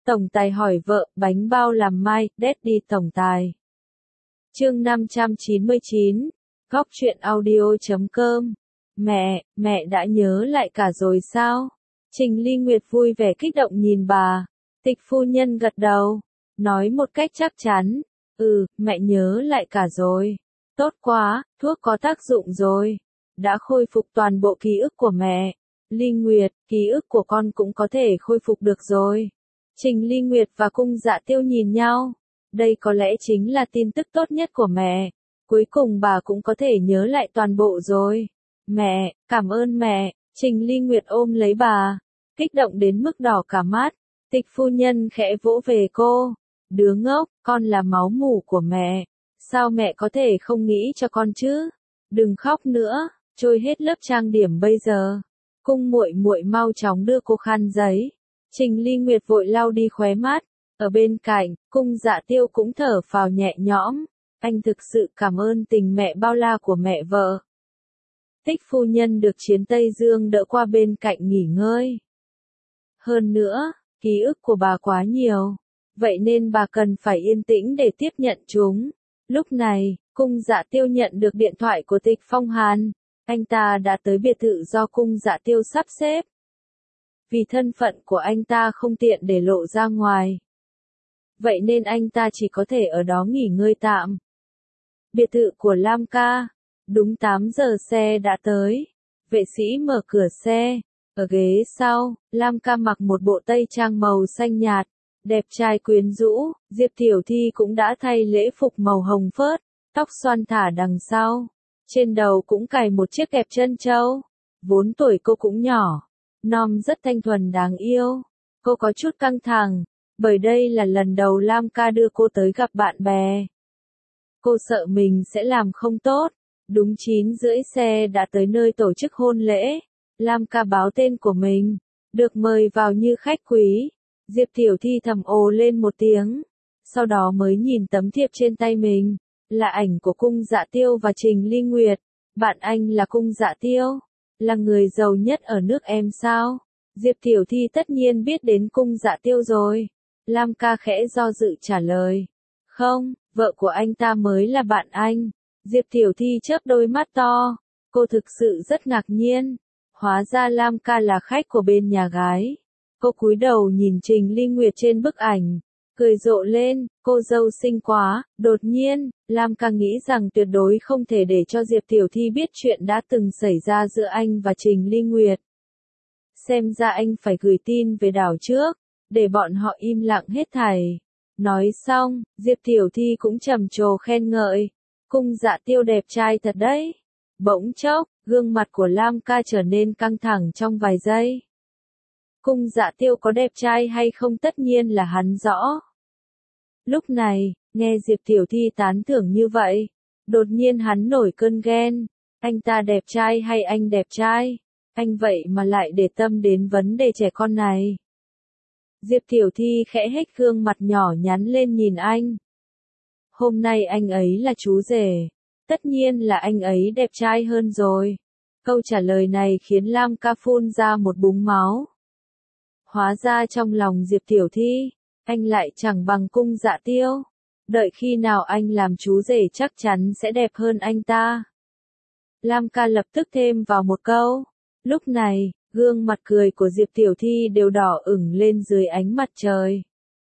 Tổng tài hỏi vợ, bánh bao làm mai, Daddy tổng tài. Chương 599, Góc truyện audio.com. Mẹ đã nhớ lại cả rồi sao? Trình Ly Nguyệt vui vẻ kích động nhìn bà. Tịch phu nhân gật đầu, nói một cách chắc chắn. Mẹ nhớ lại cả rồi. Tốt quá, thuốc có tác dụng rồi. Đã khôi phục toàn bộ ký ức của mẹ. Ly Nguyệt, ký ức của con cũng có thể khôi phục được rồi. Trình Ly Nguyệt và Cung Dạ Tiêu nhìn nhau. Đây có lẽ chính là tin tức tốt nhất của mẹ. Cuối cùng bà cũng có thể nhớ lại toàn bộ rồi. Mẹ, cảm ơn mẹ. Trình Ly Nguyệt ôm lấy bà, kích động đến mức đỏ cả mắt. Tịch phu nhân khẽ vỗ về cô. Đứa ngốc, con là máu mủ của mẹ. Sao mẹ có thể không nghĩ cho con chứ? Đừng khóc nữa, trôi hết lớp trang điểm bây giờ. Cung muội muội mau chóng đưa cô khăn giấy. Trình Ly Nguyệt vội lau đi khóe mắt. Ở bên cạnh, Cung Dạ Tiêu cũng thở phào nhẹ nhõm. Anh thực sự cảm ơn tình mẹ bao la của mẹ vợ. Tích phu nhân được Chiến Tây Dương đỡ qua bên cạnh nghỉ ngơi. Hơn nữa, ký ức của bà quá nhiều. Vậy nên bà cần phải yên tĩnh để tiếp nhận chúng. Lúc này, Cung Dạ Tiêu nhận được điện thoại của Tịch Phong Hàn. Anh ta đã tới biệt thự do Cung Dạ Tiêu sắp xếp. Vì thân phận của anh ta không tiện để lộ ra ngoài. Vậy nên anh ta chỉ có thể ở đó nghỉ ngơi tạm. Biệt thự của Lam Ca. Đúng 8 giờ xe đã tới. Vệ sĩ mở cửa xe. Ở ghế sau, Lam Ca mặc một bộ tây trang màu xanh nhạt. Đẹp trai quyến rũ. Diệp Tiểu Thi cũng đã thay lễ phục màu hồng phớt. Tóc xoăn thả đằng sau. Trên đầu cũng cài một chiếc kẹp chân trâu. Vốn tuổi cô cũng nhỏ. Non rất thanh thuần đáng yêu. Cô có chút căng thẳng. Bởi đây là lần đầu Lam Ca đưa cô tới gặp bạn bè. Cô sợ mình sẽ làm không tốt. Đúng 9 rưỡi xe đã tới nơi tổ chức hôn lễ. Lam Ca báo tên của mình. Được mời vào như khách quý. Diệp Tiểu Thi thầm ồ lên một tiếng. Sau đó mới nhìn tấm thiệp trên tay mình. Là ảnh của Cung Dạ Tiêu và Trình Ly Nguyệt. Bạn anh là Cung Dạ Tiêu. Là người giàu nhất ở nước em sao? Diệp Tiểu Thi tất nhiên biết đến Cung Dạ Tiêu rồi. Lam Ca khẽ do dự trả lời. Không, vợ của anh ta mới là bạn anh. Diệp Tiểu Thi chớp đôi mắt to. Cô thực sự rất ngạc nhiên. Hóa ra Lam Ca là khách của bên nhà gái. Cô cúi đầu nhìn Trình Ly Nguyệt trên bức ảnh. Cười rộ lên, cô dâu xinh quá. Đột nhiên, Lam Ca nghĩ rằng tuyệt đối không thể để cho Diệp Tiểu Thi biết chuyện đã từng xảy ra giữa anh và Trình Ly Nguyệt. Xem ra anh phải gửi tin về đảo trước, để bọn họ im lặng hết thảy. Nói xong, Diệp Tiểu Thi cũng trầm trồ khen ngợi. Cung Dạ Tiêu đẹp trai thật đấy. Bỗng chốc, gương mặt của Lam Ca trở nên căng thẳng trong vài giây. Cung Dạ Tiêu có đẹp trai hay không tất nhiên là hắn rõ. Lúc này, nghe Diệp Tiểu Thi tán thưởng như vậy, đột nhiên hắn nổi cơn ghen. Anh ta đẹp trai hay anh đẹp trai? Anh vậy mà lại để tâm đến vấn đề trẻ con này. Diệp Tiểu Thi khẽ hếch gương mặt nhỏ nhắn lên nhìn anh. Hôm nay anh ấy là chú rể. Tất nhiên là anh ấy đẹp trai hơn rồi. Câu trả lời này khiến Lam Ca phun ra một búng máu. Hóa ra trong lòng Diệp Tiểu Thi, anh lại chẳng bằng Cung Dạ Tiêu. Đợi khi nào anh làm chú rể chắc chắn sẽ đẹp hơn anh ta. Lam Ca lập tức thêm vào một câu. Lúc này, gương mặt cười của Diệp Tiểu Thi đều đỏ ửng lên dưới ánh mặt trời.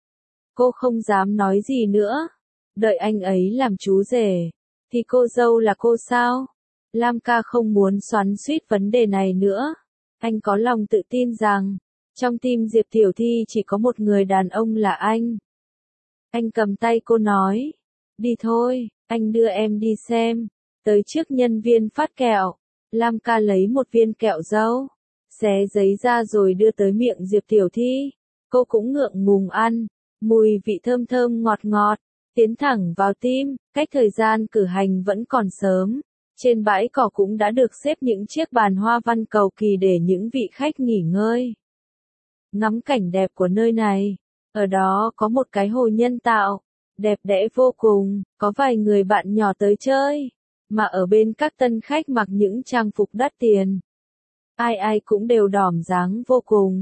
Cô không dám nói gì nữa. Đợi anh ấy làm chú rể, thì cô dâu là cô sao? Lam Ca không muốn xoắn xuýt vấn đề này nữa. Anh có lòng tự tin rằng, trong tim Diệp Tiểu Thi chỉ có một người đàn ông là anh. Anh cầm tay cô nói. Đi thôi, anh đưa em đi xem. Tới trước nhân viên phát kẹo. Lam Ca lấy một viên kẹo dâu, xé giấy ra rồi đưa tới miệng Diệp Tiểu Thi. Cô cũng ngượng ngùng ăn. Mùi vị thơm thơm ngọt ngọt, tiến thẳng vào tim. Cách thời gian cử hành vẫn còn sớm. Trên bãi cỏ cũng đã được xếp những chiếc bàn hoa văn cầu kỳ để những vị khách nghỉ ngơi. Ngắm cảnh đẹp của nơi này. Ở đó có một cái hồ nhân tạo, đẹp đẽ vô cùng, có vài người bạn nhỏ tới chơi. Mà ở bên các tân khách mặc những trang phục đắt tiền. Ai ai cũng đều đỏm dáng vô cùng.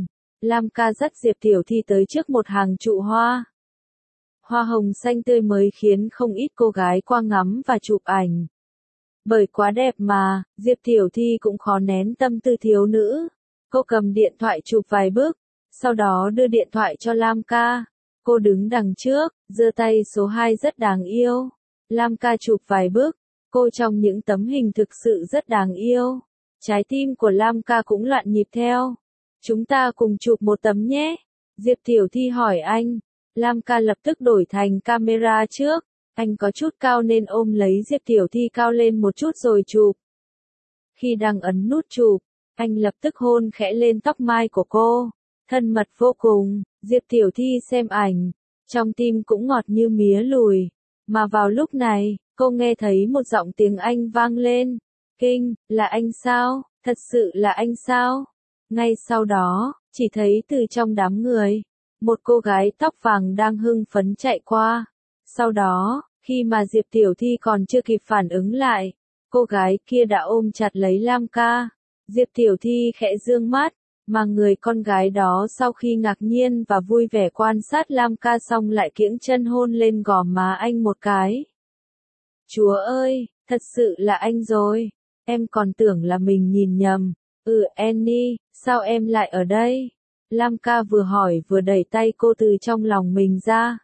Lam ca dắt Diệp Tiểu Thi tới trước một hàng trụ hoa. Hoa hồng xanh tươi mới khiến không ít cô gái qua ngắm và chụp ảnh. Bởi quá đẹp mà, Diệp Tiểu Thi cũng khó nén tâm tư thiếu nữ. Cô cầm điện thoại chụp vài bức, sau đó đưa điện thoại cho Lam ca. Cô đứng đằng trước, giơ tay số 2 rất đáng yêu. Lam ca chụp vài bức, cô trong những tấm hình thực sự rất đáng yêu. Trái tim của Lam ca cũng loạn nhịp theo. Chúng ta cùng chụp một tấm nhé. Diệp Tiểu Thi hỏi anh. Lam ca lập tức đổi thành camera trước. Anh có chút cao nên ôm lấy Diệp Tiểu Thi cao lên một chút rồi chụp. Khi đang ấn nút chụp, anh lập tức hôn khẽ lên tóc mai của cô. Thân mật vô cùng, Diệp Tiểu Thi xem ảnh. Trong tim cũng ngọt như mía lùi. Mà vào lúc này, cô nghe thấy một giọng tiếng Anh vang lên. Kinh, là anh sao? Thật sự là anh sao? Ngay sau đó, chỉ thấy từ trong đám người, một cô gái tóc vàng đang hưng phấn chạy qua. Sau đó, khi mà Diệp Tiểu Thi còn chưa kịp phản ứng lại, cô gái kia đã ôm chặt lấy Lam ca. Diệp Tiểu Thi khẽ dương mắt, mà người con gái đó sau khi ngạc nhiên và vui vẻ quan sát Lam ca xong lại kiễng chân hôn lên gò má anh một cái. Chúa ơi, thật sự là anh rồi. Em còn tưởng là mình nhìn nhầm. Annie, sao em lại ở đây? Lam ca vừa hỏi vừa đẩy tay cô từ trong lòng mình ra.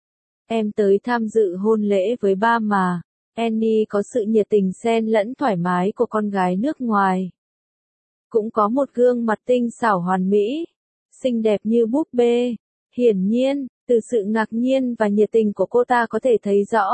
Em tới tham dự hôn lễ với ba mà. Annie có sự nhiệt tình xen lẫn thoải mái của con gái nước ngoài. Cũng có một gương mặt tinh xảo hoàn mỹ, xinh đẹp như búp bê. Hiển nhiên, từ sự ngạc nhiên và nhiệt tình của cô ta có thể thấy rõ.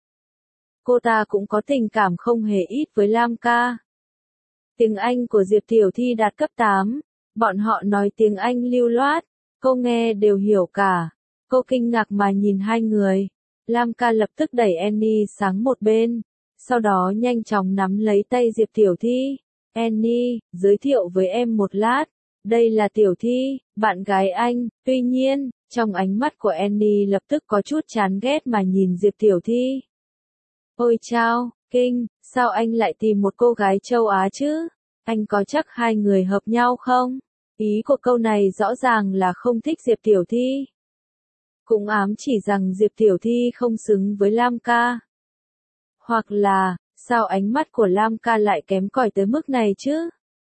Cô ta cũng có tình cảm không hề ít với Lam ca. Tiếng Anh của Diệp Tiểu Thi đạt cấp 8, bọn họ nói tiếng Anh lưu loát, cô nghe đều hiểu cả. Cô kinh ngạc mà nhìn hai người. Lam ca lập tức đẩy Annie sang một bên, sau đó nhanh chóng nắm lấy tay Diệp Tiểu Thi. Annie, giới thiệu với em một lát. Đây là Tiểu Thi, bạn gái anh. Tuy nhiên, trong ánh mắt của Annie lập tức có chút chán ghét mà nhìn Diệp Tiểu Thi. Ôi chao, kinh, sao anh lại tìm một cô gái châu Á chứ? Anh có chắc hai người hợp nhau không? Ý của câu này rõ ràng là không thích Diệp Tiểu Thi. Cũng ám chỉ rằng Diệp Tiểu Thi không xứng với Lam ca. Hoặc là, sao ánh mắt của Lam ca lại kém cỏi tới mức này chứ?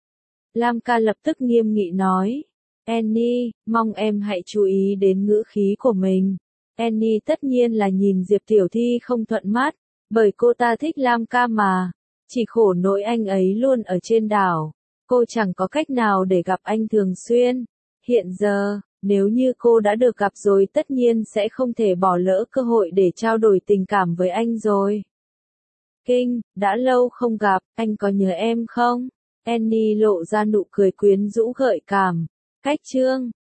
Lam ca lập tức nghiêm nghị nói. Annie, mong em hãy chú ý đến ngữ khí của mình. Annie tất nhiên là nhìn Diệp Tiểu Thi không thuận mắt, bởi cô ta thích Lam ca mà. Chỉ khổ nỗi anh ấy luôn ở trên đảo. Cô chẳng có cách nào để gặp anh thường xuyên. Hiện giờ, nếu như cô đã được gặp rồi tất nhiên sẽ không thể bỏ lỡ cơ hội để trao đổi tình cảm với anh rồi. Kinh, đã lâu không gặp, anh có nhớ em không? Annie lộ ra nụ cười quyến rũ gợi cảm. Cách chương